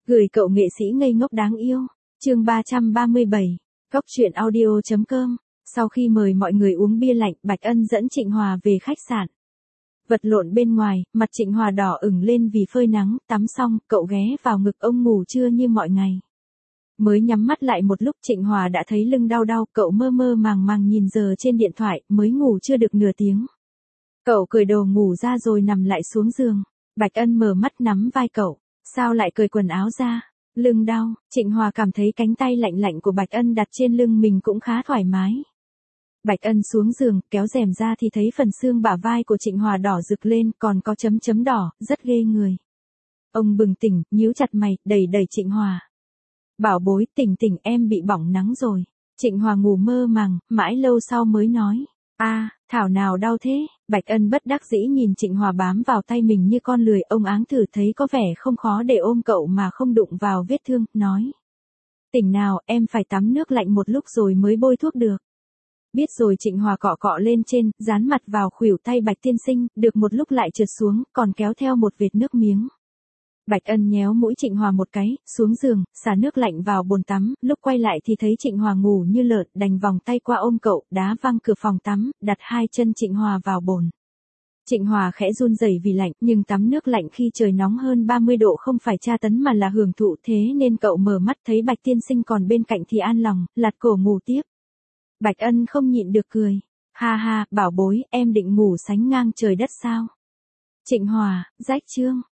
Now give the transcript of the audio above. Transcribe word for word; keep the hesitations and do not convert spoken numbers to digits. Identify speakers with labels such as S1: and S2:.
S1: Gửi cậu nghệ sĩ ngây ngốc đáng yêu. Chương ba trăm ba mươi bảy. Góc truyện audio.com. Sau khi mời mọi người uống bia lạnh, Bạch Ân dẫn Trịnh Hòa về khách sạn. Vật lộn bên ngoài, mặt Trịnh Hòa đỏ ửng lên vì phơi nắng, tắm xong, cậu ghé vào ngực ông ngủ trưa như mọi ngày. Mới nhắm mắt lại một lúc Trịnh Hòa đã thấy lưng đau đau, cậu mơ mơ màng màng nhìn giờ trên điện thoại, mới ngủ chưa được nửa tiếng. Cậu cởi đồ ngủ ra rồi nằm lại xuống giường. Bạch Ân mở mắt nắm vai cậu. Sao lại cởi quần áo ra? Lưng đau, Trịnh Hòa cảm thấy cánh tay lạnh lạnh của Bạch Ân đặt trên lưng mình cũng khá thoải mái. Bạch Ân xuống giường, kéo rèm ra thì thấy phần xương bả vai của Trịnh Hòa đỏ rực lên, còn có chấm chấm đỏ, rất ghê người. Ông bừng tỉnh, nhíu chặt mày, đẩy đẩy Trịnh Hòa. Bảo bối, tỉnh tỉnh, em bị bỏng nắng rồi. Trịnh Hòa ngủ mơ màng, mãi lâu sau mới nói. A, à, thảo nào đau thế? Bạch Ân bất đắc dĩ nhìn Trịnh Hòa bám vào tay mình như con lười, ông áng thử thấy có vẻ không khó để ôm cậu mà không đụng vào vết thương, nói. Tỉnh nào, em phải tắm nước lạnh một lúc rồi mới bôi thuốc được. Biết rồi. Trịnh Hòa cọ cọ lên trên, dán mặt vào khuỷu tay Bạch tiên sinh, được một lúc lại trượt xuống, còn kéo theo một vệt nước miếng. Bạch Ân nhéo mũi Trịnh Hòa một cái, xuống giường, xả nước lạnh vào bồn tắm, lúc quay lại thì thấy Trịnh Hòa ngủ như lợn, đành vòng tay qua ôm cậu, đá văng cửa phòng tắm, đặt hai chân Trịnh Hòa vào bồn. Trịnh Hòa khẽ run rẩy vì lạnh, nhưng tắm nước lạnh khi trời nóng hơn ba mươi độ không phải tra tấn mà là hưởng thụ, thế nên cậu mở mắt thấy Bạch tiên sinh còn bên cạnh thì an lòng, lật cổ ngủ tiếp. Bạch Ân không nhịn được cười. Ha ha, bảo bối, em định ngủ sánh ngang trời đất sao? Trịnh Hòa, rách chương.